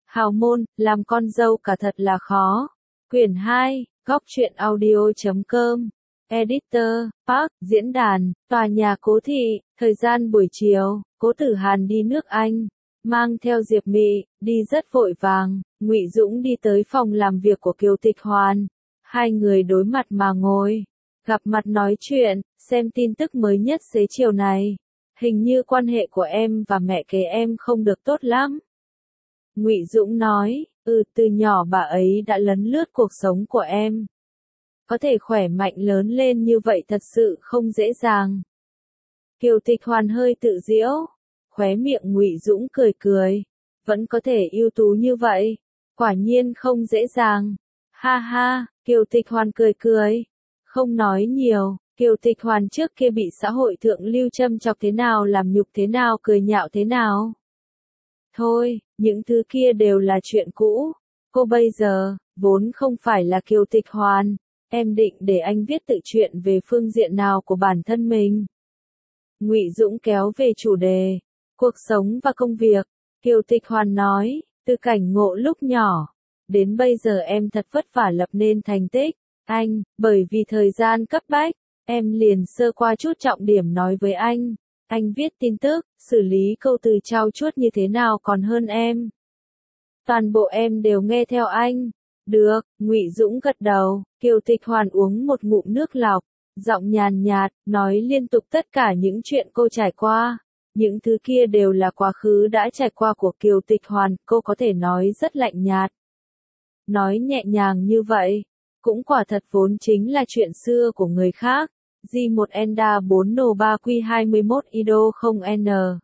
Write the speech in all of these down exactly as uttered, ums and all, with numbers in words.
Hào môn, làm con dâu cả thật là khó. Quyển hai, góc truyện audio chấm com. Editor, Park, diễn đàn, tòa nhà Cố Thị, thời gian buổi chiều, Cố Tử Hàn đi nước Anh, mang theo Diệp Mị, đi rất vội vàng, Ngụy Dũng đi tới phòng làm việc của Kiều Tịch Hoàn. Hai người đối mặt mà ngồi, gặp mặt nói chuyện, xem tin tức mới nhất xế chiều này. Hình như quan hệ của em và mẹ kế em không được tốt lắm. Ngụy Dũng nói, ừ, từ nhỏ bà ấy đã lấn lướt cuộc sống của em. Có thể khỏe mạnh lớn lên như vậy thật sự không dễ dàng. Kiều Tịch Hoàn hơi tự giễu, khóe miệng Ngụy Dũng cười cười, vẫn có thể ưu tú như vậy, quả nhiên không dễ dàng. Ha ha, Kiều Tịch Hoàn cười cười, không nói nhiều. Kiều Tịch Hoàn trước kia bị xã hội thượng lưu châm chọc thế nào làm nhục thế nào cười nhạo thế nào. Thôi, những thứ kia đều là chuyện cũ. Cô bây giờ, vốn không phải là Kiều Tịch Hoàn. Em định để anh viết tự truyện về phương diện nào của bản thân mình? Ngụy Dũng kéo về chủ đề, cuộc sống và công việc. Kiều Tịch Hoàn nói, từ cảnh ngộ lúc nhỏ, đến bây giờ em thật vất vả lập nên thành tích. Anh, bởi vì thời gian cấp bách, em liền sơ qua chút trọng điểm nói với anh. Anh viết tin tức, xử lý câu từ trau chuốt như thế nào còn hơn em. Toàn bộ em đều nghe theo anh. Được, Ngụy Dũng gật đầu. Kiều Tịch Hoàn uống một ngụm nước lọc, giọng nhàn nhạt, nói liên tục tất cả những chuyện cô trải qua. Những thứ kia đều là quá khứ đã trải qua của Kiều Tịch Hoàn, cô có thể nói rất lạnh nhạt. Nói nhẹ nhàng như vậy, cũng quả thật vốn chính là chuyện xưa của người khác. G một Enda bốn N ba Q hai mốt Ido không N.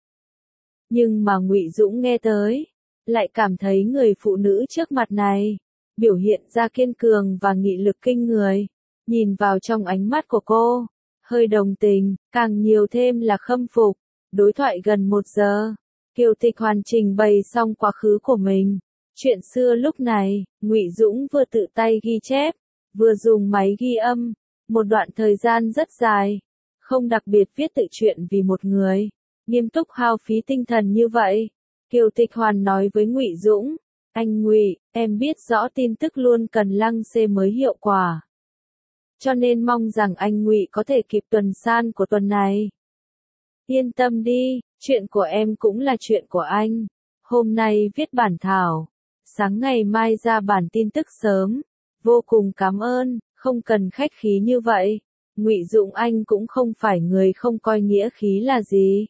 Nhưng mà Ngụy Dũng nghe tới, lại cảm thấy người phụ nữ trước mặt này, biểu hiện ra kiên cường và nghị lực kinh người. Nhìn vào trong ánh mắt của cô, hơi đồng tình, càng nhiều thêm là khâm phục. Đối thoại gần một giờ, Kiều Tịch Hoàn trình bày xong quá khứ của mình. Chuyện xưa lúc này, Ngụy Dũng vừa tự tay ghi chép, vừa dùng máy ghi âm. Một đoạn thời gian rất dài, không đặc biệt viết tự truyện vì một người, nghiêm túc hao phí tinh thần như vậy. Kiều Tịch Hoàn nói với Ngụy Dũng, anh Ngụy, em biết rõ tin tức luôn cần lăng xê mới hiệu quả. Cho nên mong rằng anh Ngụy có thể kịp tuần san của tuần này. Yên tâm đi, chuyện của em cũng là chuyện của anh. Hôm nay viết bản thảo, sáng ngày mai ra bản tin tức sớm. Vô cùng cảm ơn. Không cần khách khí như vậy. Ngụy Dũng anh cũng không phải người không coi nghĩa khí là gì.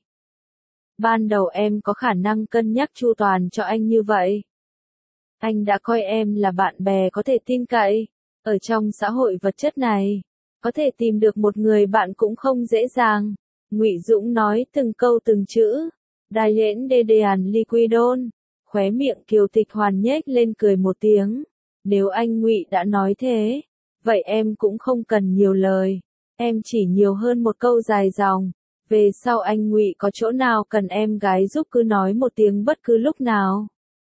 Ban đầu em có khả năng cân nhắc chu toàn cho anh như vậy. Anh đã coi em là bạn bè có thể tin cậy. Ở trong xã hội vật chất này, có thể tìm được một người bạn cũng không dễ dàng. Ngụy Dũng nói từng câu từng chữ. Đài lễn đê đèn liquidon. Khóe miệng Kiều Tịch Hoàn nhếch lên cười một tiếng. Nếu anh Ngụy đã nói thế, vậy em cũng không cần nhiều lời, em chỉ nhiều hơn một câu dài dòng. Về sau anh Ngụy có chỗ nào cần em gái giúp cứ nói một tiếng bất cứ lúc nào.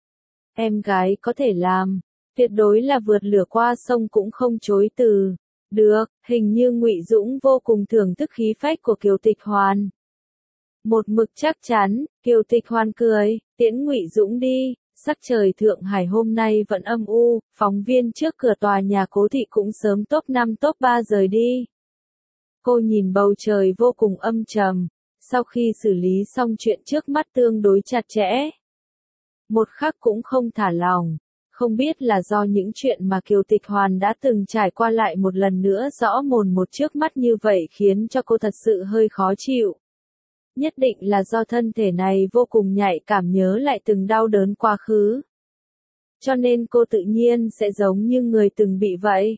Em gái có thể làm, tuyệt đối là vượt lửa qua sông cũng không chối từ. Được, hình như Ngụy Dũng vô cùng thưởng thức khí phách của Kiều Tịch Hoàn. Một mực chắc chắn, Kiều Tịch Hoàn cười, tiễn Ngụy Dũng đi. Sắc trời Thượng Hải hôm nay vẫn âm u, phóng viên trước cửa tòa nhà Cố Thị cũng sớm top năm top ba rời đi. Cô nhìn bầu trời vô cùng âm trầm, sau khi xử lý xong chuyện trước mắt tương đối chặt chẽ. Một khắc cũng không thả lòng, không biết là do những chuyện mà Kiều Tịch Hoàn đã từng trải qua lại một lần nữa rõ mồn một trước mắt như vậy khiến cho cô thật sự hơi khó chịu. Nhất định là do thân thể này vô cùng nhạy cảm nhớ lại từng đau đớn quá khứ. Cho nên cô tự nhiên sẽ giống như người từng bị vậy.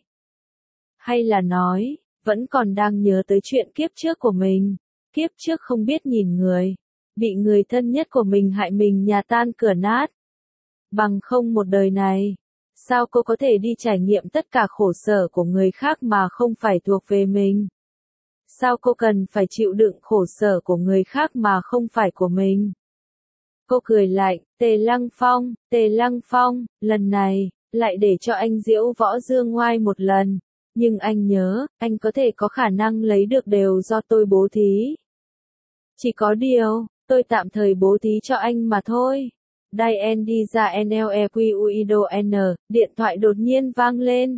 Hay là nói, vẫn còn đang nhớ tới chuyện kiếp trước của mình. Kiếp trước không biết nhìn người, bị người thân nhất của mình hại mình nhà tan cửa nát. Bằng không một đời này, sao cô có thể đi trải nghiệm tất cả khổ sở của người khác mà không phải thuộc về mình? Sao cô cần phải chịu đựng khổ sở của người khác mà không phải của mình? Cô cười lạnh, Tề Lăng Phong, Tề Lăng Phong, lần này, lại để cho anh diễu võ dương ngoai một lần. Nhưng anh nhớ, anh có thể có khả năng lấy được đều do tôi bố thí. Chỉ có điều, tôi tạm thời bố thí cho anh mà thôi. Diane đi ra N L E Q U I D O N, điện thoại đột nhiên vang lên.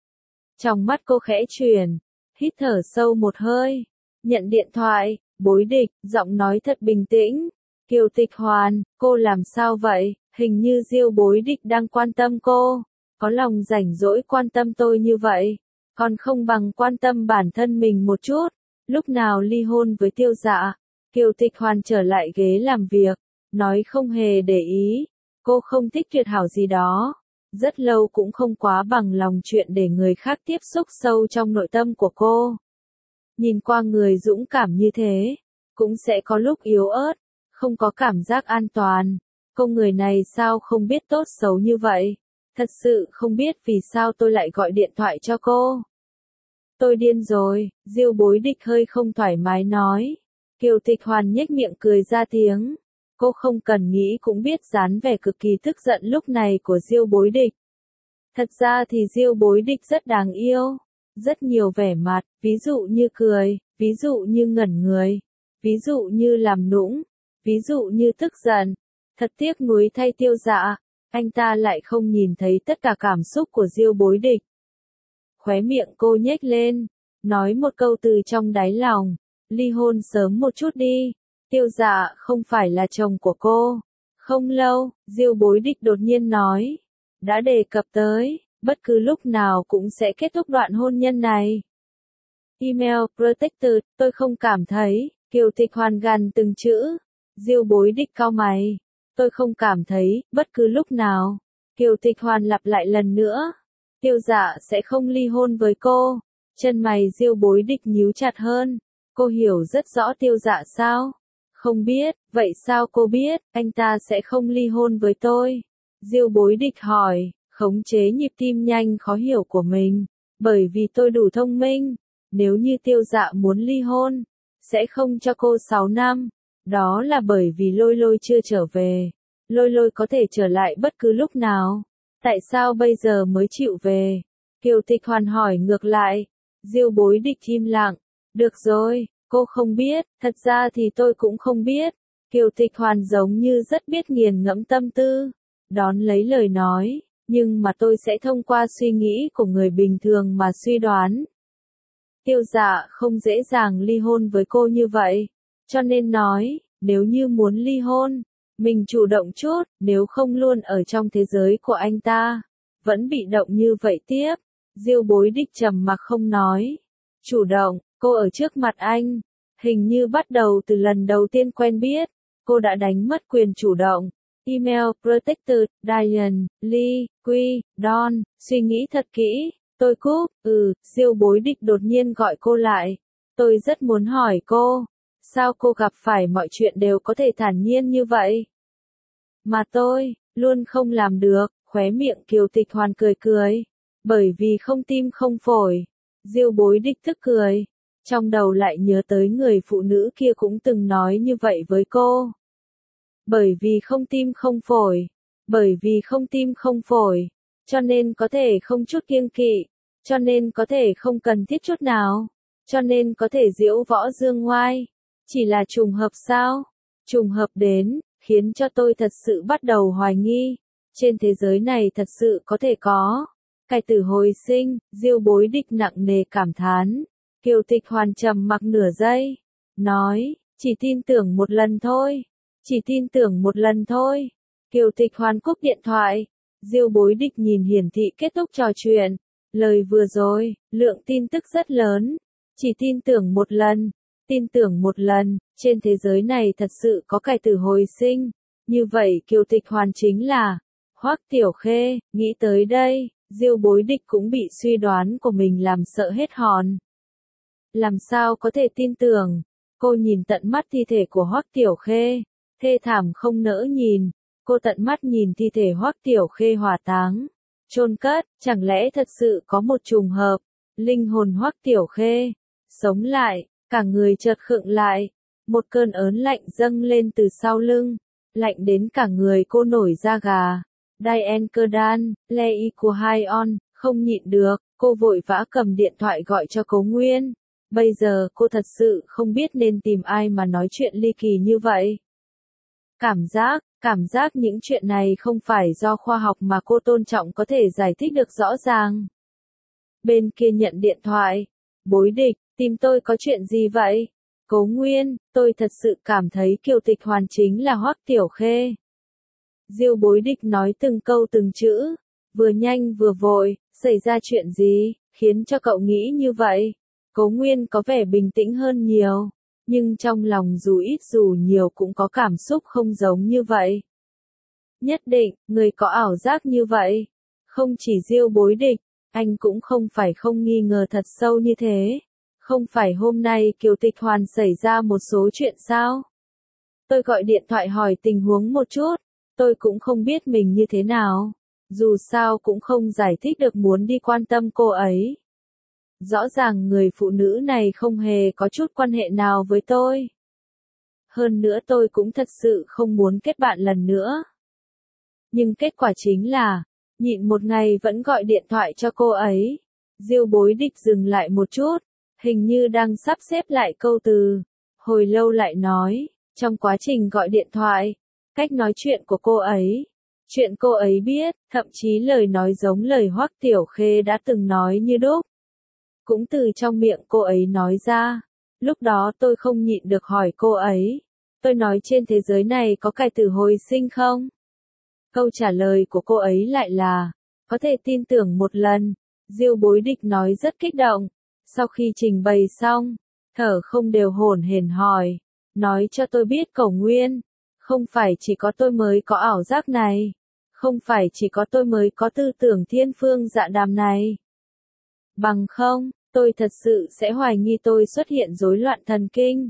Trong mắt cô khẽ chuyển, hít thở sâu một hơi, nhận điện thoại, Bối Địch, giọng nói thật bình tĩnh. Kiều Tịch Hoàn, cô làm sao vậy? Hình như Diêu Bối Địch đang quan tâm cô, có lòng rảnh rỗi quan tâm tôi như vậy, còn không bằng quan tâm bản thân mình một chút. Lúc nào ly hôn với Tiêu Dạ? Kiều Tịch Hoàn trở lại ghế làm việc, nói không hề để ý, cô không thích tuyệt hảo gì đó. Rất lâu cũng không quá bằng lòng chuyện để người khác tiếp xúc sâu trong nội tâm của cô. Nhìn qua người dũng cảm như thế, cũng sẽ có lúc yếu ớt, không có cảm giác an toàn. Cô người này sao không biết tốt xấu như vậy? Thật sự không biết vì sao tôi lại gọi điện thoại cho cô. Tôi điên rồi, Diêu Bối Địch hơi không thoải mái nói. Kiều Tịch Hoàn nhếch miệng cười ra tiếng. Cô không cần nghĩ cũng biết dáng vẻ cực kỳ tức giận lúc này của Diêu Bối Địch. Thật ra thì Diêu Bối Địch rất đáng yêu, rất nhiều vẻ mặt, ví dụ như cười, ví dụ như ngẩn người, ví dụ như làm nũng, ví dụ như tức giận. Thật tiếc nuối thay Tiêu Dạ, anh ta lại không nhìn thấy tất cả cảm xúc của Diêu Bối Địch. Khóe miệng cô nhếch lên, nói một câu từ trong đáy lòng, ly hôn sớm một chút đi. Tiêu Dạ không phải là chồng của cô. Không lâu, Diêu Bối Địch đột nhiên nói, đã đề cập tới, bất cứ lúc nào cũng sẽ kết thúc đoạn hôn nhân này. Email protected, tôi không cảm thấy. Kiều Tịch Hoàn gằn từng chữ. Diêu Bối Địch cau mày, tôi không cảm thấy, bất cứ lúc nào. Kiều Tịch Hoàn lặp lại lần nữa, Tiêu Dạ sẽ không ly hôn với cô. Chân mày Diêu Bối Địch nhíu chặt hơn. Cô hiểu rất rõ Tiêu Dạ sao? Không biết, vậy sao cô biết, anh ta sẽ không ly hôn với tôi? Diêu Bối Địch hỏi, khống chế nhịp tim nhanh khó hiểu của mình. Bởi vì tôi đủ thông minh, nếu như Tiêu Dạ muốn ly hôn, sẽ không cho cô sáu năm. Đó là bởi vì Lôi Lôi chưa trở về. Lôi Lôi có thể trở lại bất cứ lúc nào. Tại sao bây giờ mới chịu về? Kiều Tịch Hoàn hỏi ngược lại. Diêu Bối Địch im lặng. Được rồi, cô không biết, thật ra thì tôi cũng không biết. Kiều Tịch Hoàn giống như rất biết nghiền ngẫm tâm tư. Đón lấy lời nói, nhưng mà tôi sẽ thông qua suy nghĩ của người bình thường mà suy đoán. Tiêu Dạ không dễ dàng ly hôn với cô như vậy. Cho nên nói, nếu như muốn ly hôn, mình chủ động chút, nếu không luôn ở trong thế giới của anh ta. Vẫn bị động như vậy tiếp. Diêu Bối Địch trầm mặc không nói. Chủ động, cô ở trước mặt anh. Hình như bắt đầu từ lần đầu tiên quen biết, cô đã đánh mất quyền chủ động. Email protected, Diane, Lee, Quy, Don, suy nghĩ thật kỹ. Tôi cúp, ừ, Diêu Bối Địch đột nhiên gọi cô lại. Tôi rất muốn hỏi cô, sao cô gặp phải mọi chuyện đều có thể thản nhiên như vậy? Mà tôi, luôn không làm được, khóe miệng Kiều Tịch Hoàn cười cười. Bởi vì không tim không phổi. Diêu Bối Địch tức cười. Trong đầu lại nhớ tới người phụ nữ kia cũng từng nói như vậy với cô. Bởi vì không tim không phổi. Bởi vì không tim không phổi. Cho nên có thể không chút kiêng kỵ. Cho nên có thể không cần thiết chút nào. Cho nên có thể diễu võ dương ngoai. Chỉ là trùng hợp sao? Trùng hợp đến, khiến cho tôi thật sự bắt đầu hoài nghi. Trên thế giới này thật sự có thể có cải tử hồi sinh. Diêu Bối Địch nặng nề cảm thán. Kiều Tịch Hoàn trầm mặc nửa giây. Nói, chỉ tin tưởng một lần thôi. Chỉ tin tưởng một lần thôi. Kiều Tịch Hoàn cúp điện thoại. Diêu Bối Địch nhìn hiển thị kết thúc trò chuyện. Lời vừa rồi, lượng tin tức rất lớn. Chỉ tin tưởng một lần. Tin tưởng một lần, trên thế giới này thật sự có cải tử hồi sinh. Như vậy Kiều Tịch Hoàn chính là Hoắc Tiểu Khê. Nghĩ tới đây, Diêu Bối Địch cũng bị suy đoán của mình làm sợ hết hồn. Làm sao có thể tin tưởng? Cô nhìn tận mắt thi thể của Hoắc Tiểu Khê, thê thảm không nỡ nhìn. Cô tận mắt nhìn thi thể Hoắc Tiểu Khê hỏa táng, chôn cất, chẳng lẽ thật sự có một trùng hợp, linh hồn Hoắc Tiểu Khê sống lại, cả người chợt khựng lại, một cơn ớn lạnh dâng lên từ sau lưng, lạnh đến cả người cô nổi da gà. Diane Kerdan, Lei của hai on, không nhịn được, cô vội vã cầm điện thoại gọi cho Cố Nguyên. Bây giờ cô thật sự không biết nên tìm ai mà nói chuyện ly kỳ như vậy. Cảm giác, Cảm giác những chuyện này không phải do khoa học mà cô tôn trọng có thể giải thích được rõ ràng. Bên kia nhận điện thoại. Bối Địch, tìm tôi có chuyện gì vậy? Cố Nguyên, tôi thật sự cảm thấy Kiều Tịch Hoàn chính là Hoắc Tiểu Khê. Diêu Bối Địch nói từng câu từng chữ, vừa nhanh vừa vội, xảy ra chuyện gì, khiến cho cậu nghĩ như vậy? Cố Nguyên có vẻ bình tĩnh hơn nhiều, nhưng trong lòng dù ít dù nhiều cũng có cảm xúc không giống như vậy. Nhất định, người có ảo giác như vậy. Không chỉ Diêu Bối Địch, anh cũng không phải không nghi ngờ thật sâu như thế. Không phải hôm nay Kiều Tịch Hoàn xảy ra một số chuyện sao? Tôi gọi điện thoại hỏi tình huống một chút, tôi cũng không biết mình như thế nào. Dù sao cũng không giải thích được muốn đi quan tâm cô ấy. Rõ ràng người phụ nữ này không hề có chút quan hệ nào với tôi. Hơn nữa tôi cũng thật sự không muốn kết bạn lần nữa. Nhưng kết quả chính là, nhịn một ngày vẫn gọi điện thoại cho cô ấy. Diêu Bối Địch dừng lại một chút, hình như đang sắp xếp lại câu từ. Hồi lâu lại nói, trong quá trình gọi điện thoại, cách nói chuyện của cô ấy, chuyện cô ấy biết, thậm chí lời nói giống lời Hoắc Tiểu Khê đã từng nói như đúc. Cũng từ trong miệng cô ấy nói ra. Lúc đó tôi không nhịn được hỏi cô ấy. Tôi nói trên thế giới này có cải tử hồi sinh không? Câu trả lời của cô ấy lại là, có thể tin tưởng một lần. Diêu Bối Địch nói rất kích động. Sau khi trình bày xong, thở không đều hổn hển hỏi. Nói cho tôi biết Cẩu Nguyên. Không phải chỉ có tôi mới có ảo giác này. Không phải chỉ có tôi mới có tư tưởng thiên phương dạ đàm này. Bằng không, tôi thật sự sẽ hoài nghi tôi xuất hiện rối loạn thần kinh.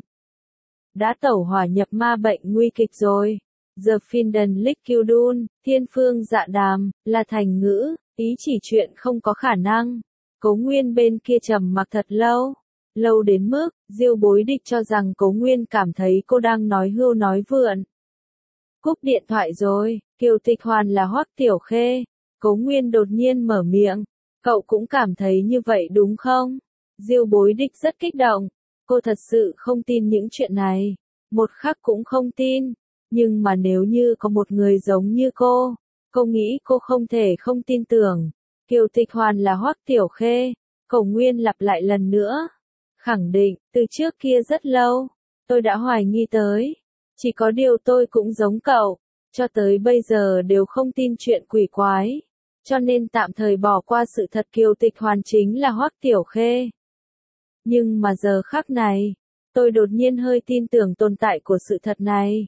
Đã tẩu hỏa nhập ma bệnh nguy kịch rồi. The Finden Likudun, thiên phương dạ đàm, là thành ngữ, ý chỉ chuyện không có khả năng. Cố Nguyên bên kia trầm mặc thật lâu. Lâu đến mức, Diêu Bối Địch cho rằng Cố Nguyên cảm thấy cô đang nói hưu nói vượn. Cúp điện thoại rồi, Kiều Tịch Hoàn là Hoắc Tiểu Khê. Cố Nguyên đột nhiên mở miệng. Cậu cũng cảm thấy như vậy đúng không? Diêu Bối Địch rất kích động. Cô thật sự không tin những chuyện này. Một khắc cũng không tin. Nhưng mà nếu như có một người giống như cô, cô nghĩ cô không thể không tin tưởng. Kiều Tịch Hoàn là Hoắc Tiểu Khê. Cẩu Nguyên lặp lại lần nữa. Khẳng định, từ trước kia rất lâu, tôi đã hoài nghi tới. Chỉ có điều tôi cũng giống cậu, cho tới bây giờ đều không tin chuyện quỷ quái. Cho nên tạm thời bỏ qua sự thật Kiều Tịch Hoàn chính là Hoắc Tiểu Khê. Nhưng mà giờ khắc này, tôi đột nhiên hơi tin tưởng tồn tại của sự thật này.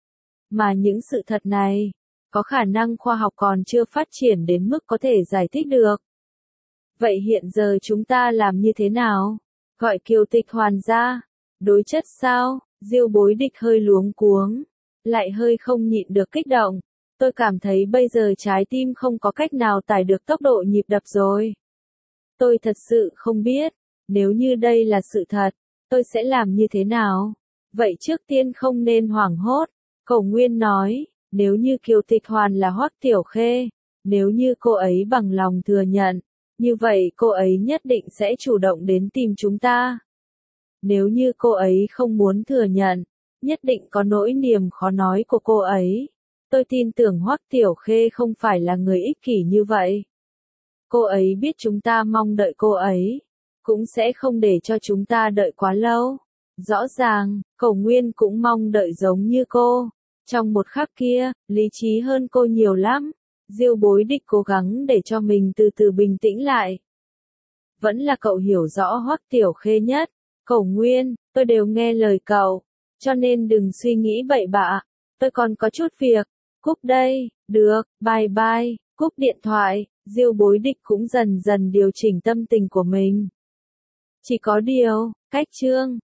Mà những sự thật này, có khả năng khoa học còn chưa phát triển đến mức có thể giải thích được. Vậy hiện giờ chúng ta làm như thế nào? Gọi Kiều Tịch Hoàn ra. Đối chất sao? Diêu Bối Địch hơi luống cuống. Lại hơi không nhịn được kích động. Tôi cảm thấy bây giờ trái tim không có cách nào tải được tốc độ nhịp đập rồi. Tôi thật sự không biết. Nếu như đây là sự thật, tôi sẽ làm như thế nào? Vậy trước tiên không nên hoảng hốt. Cẩu Nguyên nói, nếu như Kiều Tịch Hoàn là Hoắc Tiểu Khê, nếu như cô ấy bằng lòng thừa nhận, như vậy cô ấy nhất định sẽ chủ động đến tìm chúng ta. Nếu như cô ấy không muốn thừa nhận, nhất định có nỗi niềm khó nói của cô ấy. Tôi tin tưởng Hoắc Tiểu Khê không phải là người ích kỷ như vậy. Cô ấy biết chúng ta mong đợi cô ấy, cũng sẽ không để cho chúng ta đợi quá lâu. Rõ ràng, Cẩu Nguyên cũng mong đợi giống như cô. Trong một khắc kia, lý trí hơn cô nhiều lắm. Diêu Bối Địch cố gắng để cho mình từ từ bình tĩnh lại. Vẫn là cậu hiểu rõ Hoắc Tiểu Khê nhất. Cẩu Nguyên, tôi đều nghe lời cậu, cho nên đừng suy nghĩ bậy bạ. Tôi còn có chút việc. Cúp đây, được, bye bye, cúp điện thoại. Diêu Bối Địch cũng dần dần điều chỉnh tâm tình của mình. Chỉ có điều, cách chương